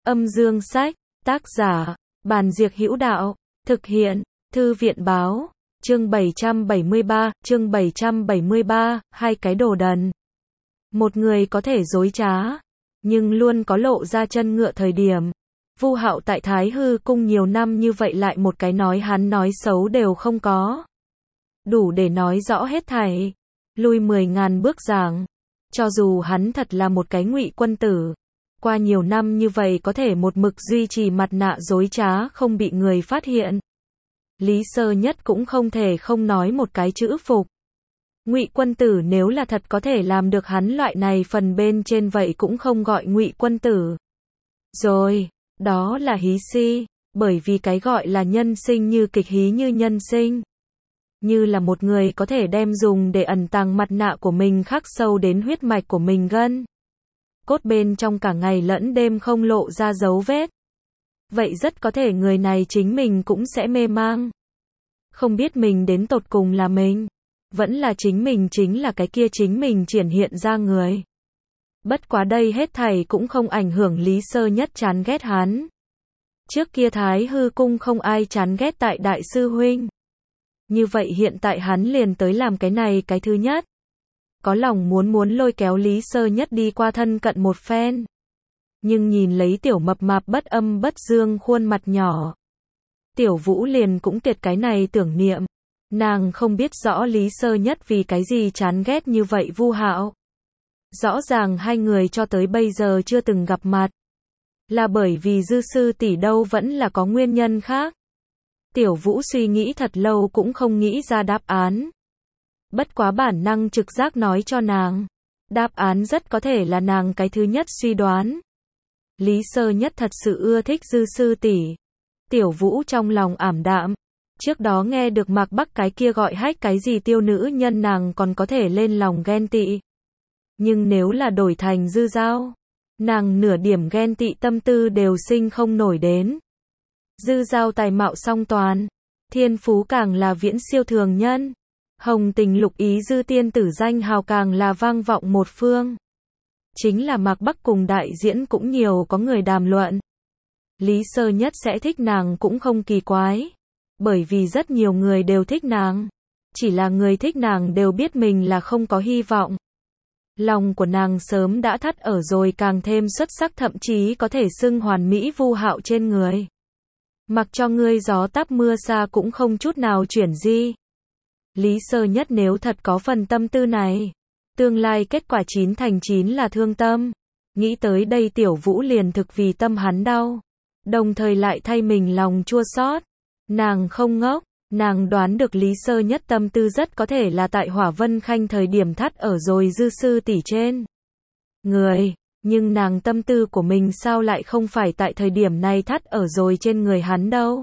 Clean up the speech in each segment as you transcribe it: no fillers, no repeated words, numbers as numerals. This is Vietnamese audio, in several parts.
Âm dương sách, tác giả, Bàn Diệc Hữu Đạo, thực hiện, Thư viện Báo, chương 773, hai cái đồ đần. Một người có thể dối trá, nhưng luôn có lộ ra chân ngựa thời điểm. Vu Hạo tại Thái Hư cung nhiều năm như vậy lại một cái nói hắn nói xấu đều không có. Đủ để nói rõ hết thảy. Lui 10.000 bước giảng. Cho dù hắn thật là một cái ngụy quân tử. Qua nhiều năm như vậy có thể một mực duy trì mặt nạ dối trá không bị người phát hiện. Lý Sơ Nhất cũng không thể không nói một cái chữ phục. Ngụy quân tử nếu là thật có thể làm được hắn loại này phần bên trên vậy cũng không gọi ngụy quân tử. Rồi, đó là hí si, bởi vì cái gọi là nhân sinh như kịch hí như nhân sinh. Như là một người có thể đem dùng để ẩn tàng mặt nạ của mình khắc sâu đến huyết mạch của mình gân. Cốt bên trong cả ngày lẫn đêm không lộ ra dấu vết. Vậy rất có thể người này chính mình cũng sẽ mê mang. Không biết mình đến tột cùng là mình. Vẫn là chính là cái kia chính mình triển hiện ra người. Bất quá đây hết thảy cũng không ảnh hưởng Lý Sơ Nhất chán ghét hắn. Trước kia Thái Hư cung không ai chán ghét tại đại sư huynh. Như vậy hiện tại hắn liền tới làm cái này cái thứ nhất. Có lòng muốn lôi kéo Lý Sơ Nhất đi qua thân cận một phen. Nhưng nhìn lấy tiểu mập mạp bất âm bất dương khuôn mặt nhỏ. Tiểu Vũ liền cũng tiệt cái này tưởng niệm. Nàng không biết rõ Lý Sơ Nhất vì cái gì chán ghét như vậy Vu Hạo. Rõ ràng hai người cho tới bây giờ chưa từng gặp mặt. Là bởi vì dư sư tỷ đâu vẫn là có nguyên nhân khác. Tiểu Vũ suy nghĩ thật lâu cũng không nghĩ ra đáp án. Bất quá bản năng trực giác nói cho nàng. Đáp án rất có thể là nàng cái thứ nhất suy đoán. Lý Sơ Nhất thật sự ưa thích dư sư tỷ. Tiểu Vũ trong lòng ảm đạm. Trước đó nghe được Mạc Bắc cái kia gọi hách cái gì tiêu nữ nhân nàng còn có thể lên lòng ghen tị. Nhưng nếu là đổi thành dư giao, nàng nửa điểm ghen tị tâm tư đều sinh không nổi đến. Dư giao tài mạo song toàn, thiên phú càng là viễn siêu thường nhân. Hồng tình lục ý dư tiên tử danh hào càng là vang vọng một phương. Chính là Mạc Bắc cùng đại diễn cũng nhiều có người đàm luận. Lý Sơ Nhất sẽ thích nàng cũng không kỳ quái. Bởi vì rất nhiều người đều thích nàng. Chỉ là người thích nàng đều biết mình là không có hy vọng. Lòng của nàng sớm đã thắt ở rồi càng thêm xuất sắc thậm chí có thể xưng hoàn mỹ Vu Hạo trên người. Mặc cho ngươi gió táp mưa xa cũng không chút nào chuyển di. Lý Sơ Nhất nếu thật có phần tâm tư này. Tương lai kết quả 9 thành 9 là thương tâm. Nghĩ tới đây Tiểu Vũ liền thực vì tâm hắn đau. Đồng thời lại thay mình lòng chua xót. Nàng không ngốc, nàng đoán được Lý Sơ Nhất tâm tư rất có thể là tại Hỏa Vân Khanh thời điểm thắt ở rồi dư sư tỷ trên người, nhưng nàng tâm tư của mình sao lại không phải tại thời điểm này thắt ở rồi trên người hắn đâu.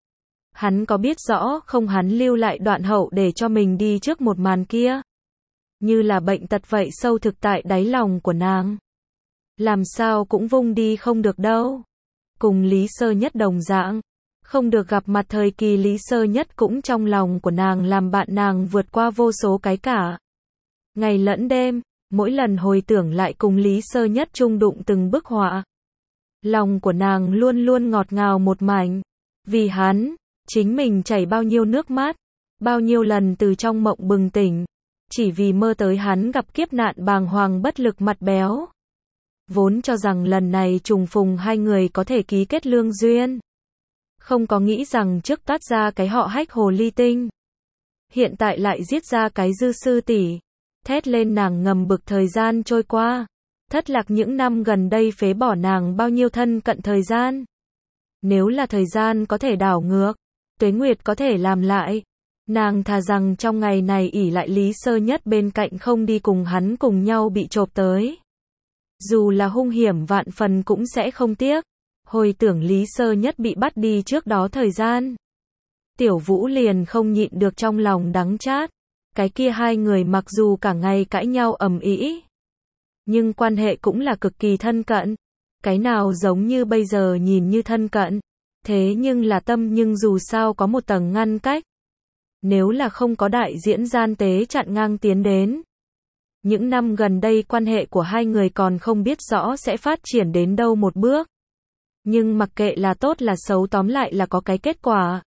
Hắn có biết rõ không hắn lưu lại đoạn hậu để cho mình đi trước một màn kia. Như là bệnh tật vậy sâu thực tại đáy lòng của nàng. Làm sao cũng vung đi không được đâu. Cùng Lý Sơ Nhất đồng dạng. Không được gặp mặt thời kỳ Lý Sơ Nhất cũng trong lòng của nàng làm bạn nàng vượt qua vô số cái cả. Ngày lẫn đêm, mỗi lần hồi tưởng lại cùng Lý Sơ Nhất chung đụng từng bức họa. Lòng của nàng luôn luôn ngọt ngào một mảnh. Vì hắn, chính mình chảy bao nhiêu nước mắt, bao nhiêu lần từ trong mộng bừng tỉnh. Chỉ vì mơ tới hắn gặp kiếp nạn bàng hoàng bất lực mặt béo. Vốn cho rằng lần này trùng phùng hai người có thể ký kết lương duyên. Không có nghĩ rằng trước toát ra cái họ hách hồ ly tinh. Hiện tại lại giết ra cái dư sư tỷ. Thét lên nàng ngầm bực thời gian trôi qua. Thất lạc những năm gần đây phế bỏ nàng bao nhiêu thân cận thời gian. Nếu là thời gian có thể đảo ngược, tuế nguyệt có thể làm lại. Nàng thà rằng trong ngày này ỷ lại Lý Sơ Nhất bên cạnh không đi cùng hắn cùng nhau bị chộp tới. Dù là hung hiểm vạn phần cũng sẽ không tiếc. Hồi tưởng Lý Sơ Nhất bị bắt đi trước đó thời gian. Tiểu Vũ liền không nhịn được trong lòng đắng chát. Cái kia hai người mặc dù cả ngày cãi nhau ầm ĩ, nhưng quan hệ cũng là cực kỳ thân cận. Cái nào giống như bây giờ nhìn như thân cận. Thế nhưng là tâm nhưng dù sao có một tầng ngăn cách. Nếu là không có đại diễn gian tế chặn ngang tiến đến. Những năm gần đây quan hệ của hai người còn không biết rõ sẽ phát triển đến đâu một bước. Nhưng mặc kệ là tốt là xấu tóm lại là có cái kết quả.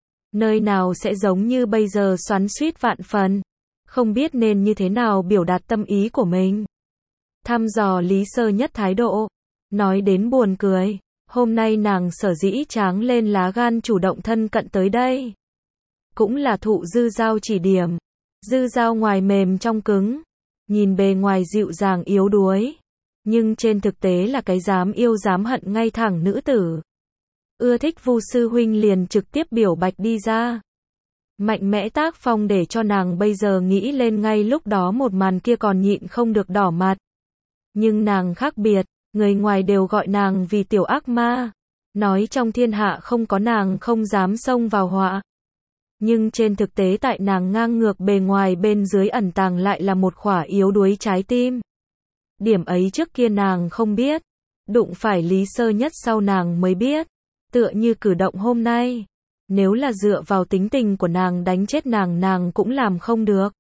Nơi nào sẽ giống như bây giờ xoắn xuýt vạn phần. Không biết nên như thế nào biểu đạt tâm ý của mình. Thăm dò Lý Sơ Nhất thái độ. Nói đến buồn cười. Hôm nay nàng sở dĩ tráng lên lá gan chủ động thân cận tới đây. Cũng là thụ Dư Giao chỉ điểm. Dư Giao ngoài mềm trong cứng. Nhìn bề ngoài dịu dàng yếu đuối. Nhưng trên thực tế là cái dám yêu dám hận ngay thẳng nữ tử. Ưa thích Vu sư huynh liền trực tiếp biểu bạch đi ra. Mạnh mẽ tác phong để cho nàng bây giờ nghĩ lên ngay lúc đó một màn kia còn nhịn không được đỏ mặt. Nhưng nàng khác biệt, người ngoài đều gọi nàng vì tiểu ác ma. Nói trong thiên hạ không có nàng không dám xông vào họa. Nhưng trên thực tế tại nàng ngang ngược bề ngoài bên dưới ẩn tàng lại là một khỏa yếu đuối trái tim. Điểm ấy trước kia nàng không biết. Đụng phải Lý Sơ Nhất sau nàng mới biết. Tựa như cử động hôm nay. Nếu là dựa vào tính tình của nàng đánh chết nàng cũng làm không được.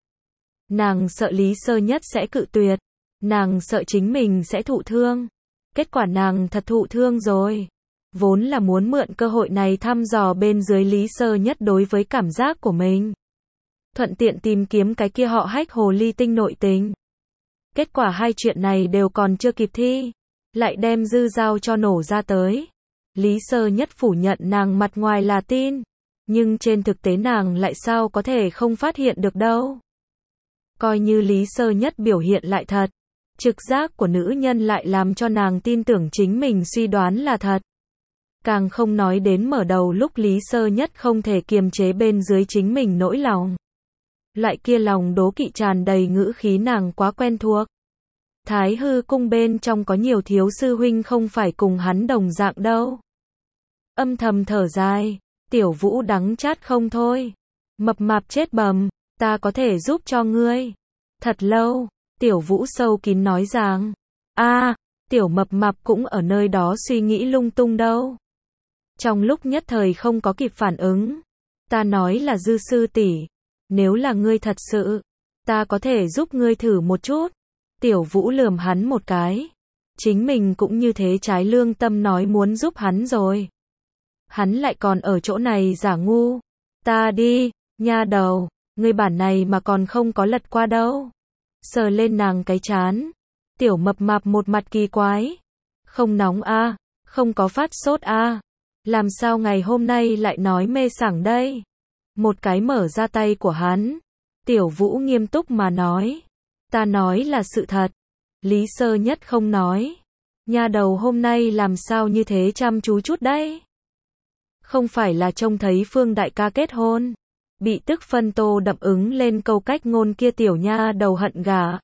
Nàng sợ Lý Sơ Nhất sẽ cự tuyệt. Nàng sợ chính mình sẽ thụ thương. Kết quả nàng thật thụ thương rồi. Vốn là muốn mượn cơ hội này thăm dò bên dưới Lý Sơ Nhất đối với cảm giác của mình. Thuận tiện tìm kiếm cái kia họ Hách hồ ly tinh nội tình. Kết quả hai chuyện này đều còn chưa kịp thi. Lại đem Dư Giao cho nổ ra tới. Lý Sơ Nhất phủ nhận nàng mặt ngoài là tin. Nhưng trên thực tế nàng lại sao có thể không phát hiện được đâu. Coi như Lý Sơ Nhất biểu hiện lại thật. Trực giác của nữ nhân lại làm cho nàng tin tưởng chính mình suy đoán là thật. Càng không nói đến mở đầu lúc Lý Sơ Nhất không thể kiềm chế bên dưới chính mình nỗi lòng. Loại kia lòng đố kỵ tràn đầy ngữ khí nàng quá quen thuộc. Thái hư cung bên trong có nhiều thiếu sư huynh không phải cùng hắn đồng dạng đâu. Âm thầm thở dài, Tiểu Vũ đắng chát không thôi. Mập mạp chết bầm, ta có thể giúp cho ngươi. Thật lâu, Tiểu Vũ sâu kín nói rằng, Tiểu mập mạp cũng ở nơi đó suy nghĩ lung tung đâu. Trong lúc nhất thời không có kịp phản ứng, ta nói là Dư sư tỷ, nếu là ngươi thật sự, ta có thể giúp ngươi thử một chút. Tiểu Vũ lườm hắn một cái. Chính mình cũng như thế trái lương tâm nói muốn giúp hắn rồi. Hắn lại còn ở chỗ này giả ngu. Ta đi, nha đầu, ngươi bản này mà còn không có lật qua đâu. Sờ lên nàng cái trán. Tiểu mập mạp một mặt kỳ quái. Không nóng a, không có phát sốt a. Làm sao ngày hôm nay lại nói mê sảng đây? Một cái mở ra tay của hắn. Tiểu Vũ nghiêm túc mà nói. Ta nói là sự thật. Lý Sơ Nhất không nói. Nha đầu hôm nay làm sao như thế chăm chú chút đấy? Không phải là trông thấy Phương đại ca kết hôn. Bị tức phân tô đậm ứng lên câu cách ngôn kia tiểu nha đầu hận gả.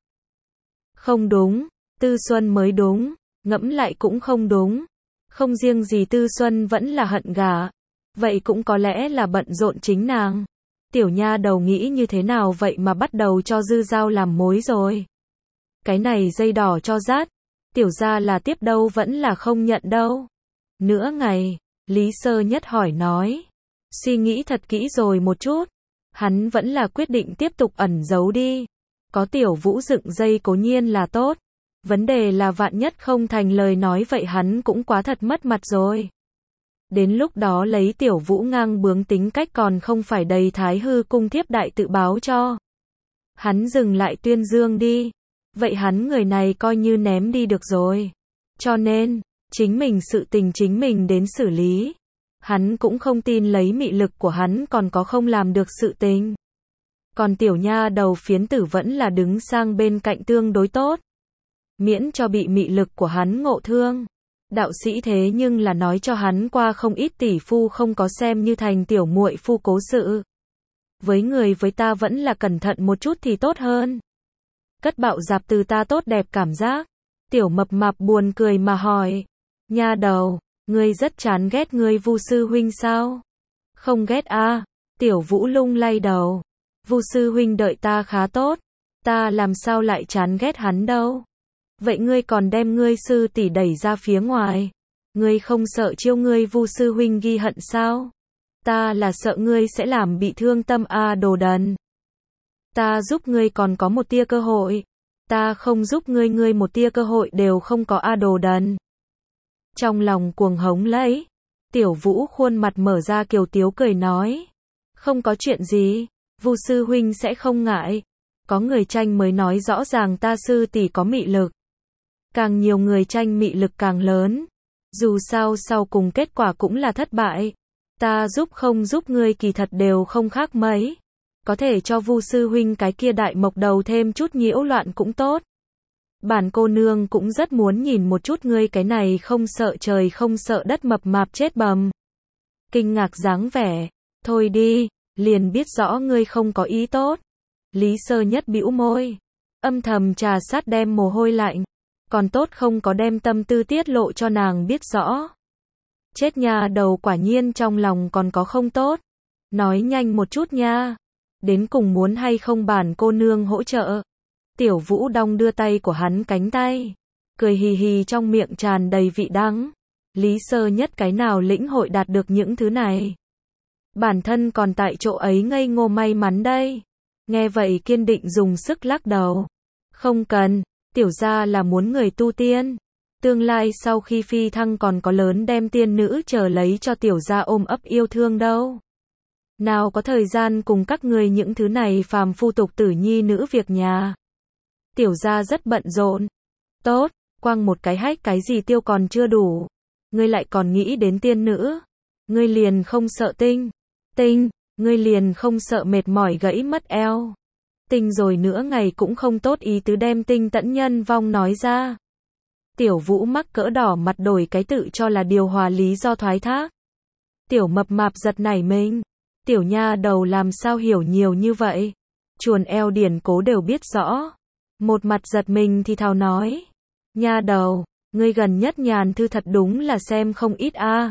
Không đúng, Tư Xuân mới đúng, ngẫm lại cũng không đúng. Không riêng gì Tư Xuân vẫn là hận gả. Vậy cũng có lẽ là bận rộn chính nàng. Tiểu nha đầu nghĩ như thế nào vậy mà bắt đầu cho Dư Giao làm mối rồi. Cái này dây đỏ cho rát. Tiểu gia là tiếp đâu vẫn là không nhận đâu. Nửa ngày, Lý Sơ Nhất hỏi nói. Suy nghĩ thật kỹ rồi một chút. Hắn vẫn là quyết định tiếp tục ẩn giấu đi. Có Tiểu Vũ dựng dây cố nhiên là tốt. Vấn đề là vạn nhất không thành lời nói vậy hắn cũng quá thật mất mặt rồi. Đến lúc đó lấy Tiểu Vũ ngang bướng tính cách còn không phải đầy Thái hư cung thiếp đại tự báo cho. Hắn dừng lại tuyên dương đi. Vậy hắn người này coi như ném đi được rồi. Cho nên, chính mình sự tình chính mình đến xử lý. Hắn cũng không tin lấy mị lực của hắn còn có không làm được sự tình. Còn tiểu nha đầu phiến tử vẫn là đứng sang bên cạnh tương đối tốt. Miễn cho bị mị lực của hắn ngộ thương. Đạo sĩ thế nhưng là nói cho hắn qua không ít tỷ phu không có xem như thành tiểu muội phu cố sự. Với người với ta vẫn là cẩn thận một chút thì tốt hơn. Cất bạo dạp từ ta tốt đẹp cảm giác. Tiểu mập mạp buồn cười mà hỏi. Nha đầu, ngươi rất chán ghét ngươi Vu sư huynh sao? Không ghét a. Tiểu Vũ lung lay đầu. Vu sư huynh đợi ta khá tốt. Ta làm sao lại chán ghét hắn đâu. Vậy ngươi còn đem ngươi sư tỷ đẩy ra phía ngoài. Ngươi không sợ chiêu ngươi Vu sư huynh ghi hận sao? Ta là sợ ngươi sẽ làm bị thương tâm a đồ đần. Ta giúp ngươi còn có một tia cơ hội. Ta không giúp ngươi một tia cơ hội đều không có a đồ đần. Trong lòng cuồng hống lấy, Tiểu Vũ khuôn mặt mở ra kiều tiếu cười nói. Không có chuyện gì, Vu sư huynh sẽ không ngại. Có người tranh mới nói rõ ràng ta sư tỷ có mị lực. Càng nhiều người tranh mị lực càng lớn. Dù sao sau cùng kết quả cũng là thất bại. Ta giúp không giúp ngươi kỳ thật đều không khác mấy. Có thể cho Vu sư huynh cái kia đại mộc đầu thêm chút nhiễu loạn cũng tốt. Bản cô nương cũng rất muốn nhìn một chút ngươi cái này không sợ trời không sợ đất mập mạp chết bầm. Kinh ngạc dáng vẻ. Thôi đi, liền biết rõ ngươi không có ý tốt. Lý Sơ Nhất bĩu môi. Âm thầm trà sát đem mồ hôi lạnh. Còn tốt không có đem tâm tư tiết lộ cho nàng biết rõ. Chết nha đầu quả nhiên trong lòng còn có không tốt. Nói nhanh một chút nha. Đến cùng muốn hay không bản cô nương hỗ trợ. Tiểu Vũ đong đưa tay của hắn cánh tay. Cười hì hì trong miệng tràn đầy vị đắng. Lý Sơ Nhất cái nào lĩnh hội đạt được những thứ này. Bản thân còn tại chỗ ấy ngây ngô may mắn đây. Nghe vậy kiên định dùng sức lắc đầu. Không cần, tiểu gia là muốn người tu tiên. Tương lai sau khi phi thăng còn có lớn đem tiên nữ chờ lấy cho tiểu gia ôm ấp yêu thương đâu. Nào có thời gian cùng các người những thứ này phàm phu tục tử nhi nữ việc nhà. Tiểu gia rất bận rộn. Tốt, quăng một cái hách cái gì tiêu còn chưa đủ. Ngươi lại còn nghĩ đến tiên nữ. Ngươi liền không sợ tinh, ngươi liền không sợ mệt mỏi gãy mất eo. Tinh rồi nữa ngày cũng không tốt ý tứ đem tinh tẫn nhân vong nói ra. Tiểu Vũ mắc cỡ đỏ mặt đổi cái tự cho là điều hòa lý do thoái thác. Tiểu mập mạp giật nảy mình. Tiểu nha đầu làm sao hiểu nhiều như vậy. Chuồn eo điển cố đều biết rõ. Một mặt giật mình thì thào nói. Nha đầu, ngươi gần nhất nhàn thư thật đúng là xem không ít a.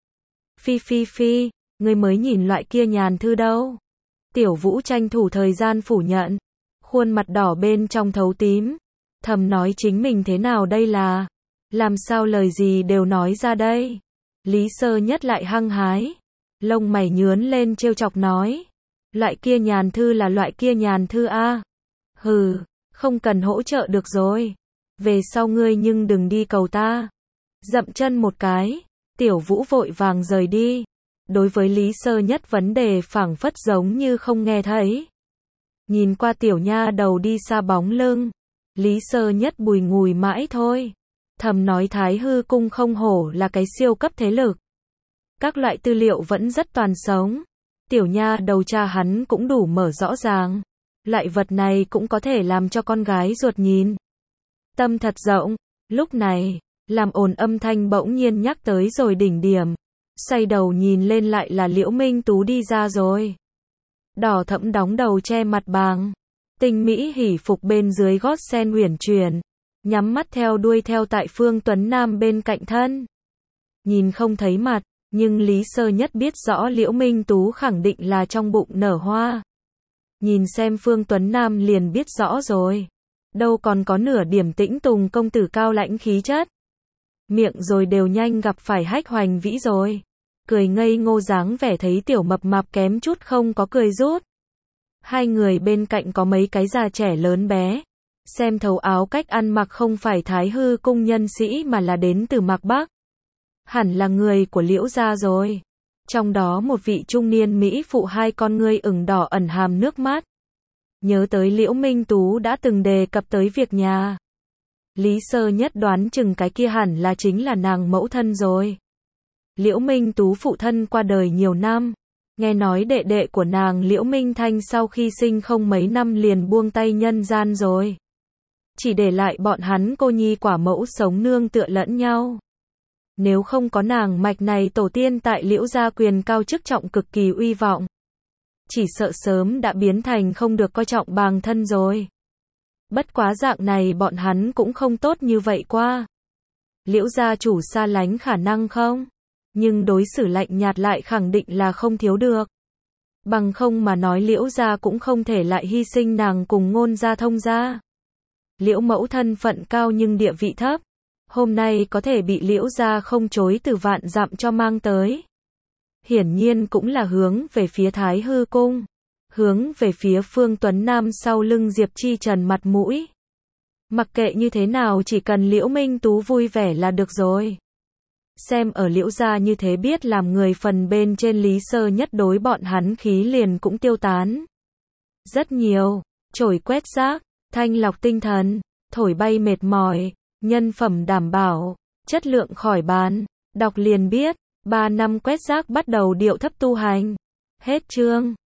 Phi, ngươi mới nhìn loại kia nhàn thư đâu. Tiểu Vũ tranh thủ thời gian phủ nhận. Khuôn mặt đỏ bên trong thấu tím. Thầm nói chính mình thế nào đây là. Làm sao lời gì đều nói ra đây. Lý Sơ Nhất lại hăng hái. Lông mày nhướn lên trêu chọc nói. Loại kia nhàn thư là loại kia nhàn thư a. Hừ, không cần hỗ trợ được rồi. Về sau ngươi nhưng đừng đi cầu ta. Dậm chân một cái. Tiểu Vũ vội vàng rời đi. Đối với Lý Sơ Nhất vấn đề phảng phất giống như không nghe thấy. Nhìn qua tiểu nha đầu đi xa bóng lưng. Lý Sơ Nhất bùi ngùi mãi thôi. Thầm nói Thái Hư Cung không hổ là cái siêu cấp thế lực. Các loại tư liệu vẫn rất toàn sống. Tiểu nha đầu cha hắn cũng đủ mở rõ ràng. Loại vật này cũng có thể làm cho con gái ruột nhìn. Tâm thật rộng. Lúc này, làm ồn âm thanh bỗng nhiên nhắc tới rồi đỉnh điểm. Xoay đầu nhìn lên lại là Liễu Minh Tú đi ra rồi. Đỏ thẫm đóng đầu che mặt bàng. Tinh mỹ hỉ phục bên dưới gót sen uyển chuyển. Nhắm mắt theo đuôi theo tại Phương Tuấn Nam bên cạnh thân. Nhìn không thấy mặt, nhưng Lý Sơ Nhất biết rõ Liễu Minh Tú khẳng định là trong bụng nở hoa. Nhìn xem Phương Tuấn Nam liền biết rõ rồi. Đâu còn có nửa điểm tĩnh tùng công tử cao lãnh khí chất. Miệng rồi đều nhanh gặp phải Hách Hoành Vĩ rồi. Cười ngây ngô dáng vẻ thấy tiểu mập mạp kém chút không có cười rút. Hai người bên cạnh có mấy cái già trẻ lớn bé. Xem thấu áo cách ăn mặc không phải Thái Hư Cung nhân sĩ mà là đến từ Mạc Bắc. Hẳn là người của Liễu gia rồi. Trong đó một vị trung niên Mỹ phụ hai con ngươi ửng đỏ ẩn hàm nước mắt. Nhớ tới Liễu Minh Tú đã từng đề cập tới việc nhà. Lý Sơ Nhất đoán chừng cái kia hẳn là chính là nàng mẫu thân rồi. Liễu Minh Tú phụ thân qua đời nhiều năm. Nghe nói đệ đệ của nàng Liễu Minh Thanh sau khi sinh không mấy năm liền buông tay nhân gian rồi. Chỉ để lại bọn hắn cô nhi quả mẫu sống nương tựa lẫn nhau. Nếu không có nàng mạch này tổ tiên tại Liễu gia quyền cao chức trọng cực kỳ uy vọng. Chỉ sợ sớm đã biến thành không được coi trọng bằng thân rồi. Bất quá dạng này bọn hắn cũng không tốt như vậy qua. Liễu gia chủ xa lánh khả năng không? Nhưng đối xử lạnh nhạt lại khẳng định là không thiếu được. Bằng không mà nói Liễu gia cũng không thể lại hy sinh nàng cùng Ngôn gia Thông gia. Liễu mẫu thân phận cao nhưng địa vị thấp. Hôm nay có thể bị Liễu gia không chối từ vạn dặm cho mang tới. Hiển nhiên cũng là hướng về phía Thái Hư Cung. Hướng về phía Phương Tuấn Nam sau lưng Diệp Chi Trần mặt mũi. Mặc kệ như thế nào chỉ cần Liễu Minh Tú vui vẻ là được rồi. Xem ở Liễu gia như thế biết làm người phần bên trên Lý Sơ nhất đối bọn hắn khí liền cũng tiêu tán. Rất nhiều, chổi quét rác, thanh lọc tinh thần, thổi bay mệt mỏi, nhân phẩm đảm bảo, chất lượng khỏi bàn, đọc liền biết, 3 năm quét rác bắt đầu điệu thấp tu hành. Hết chương.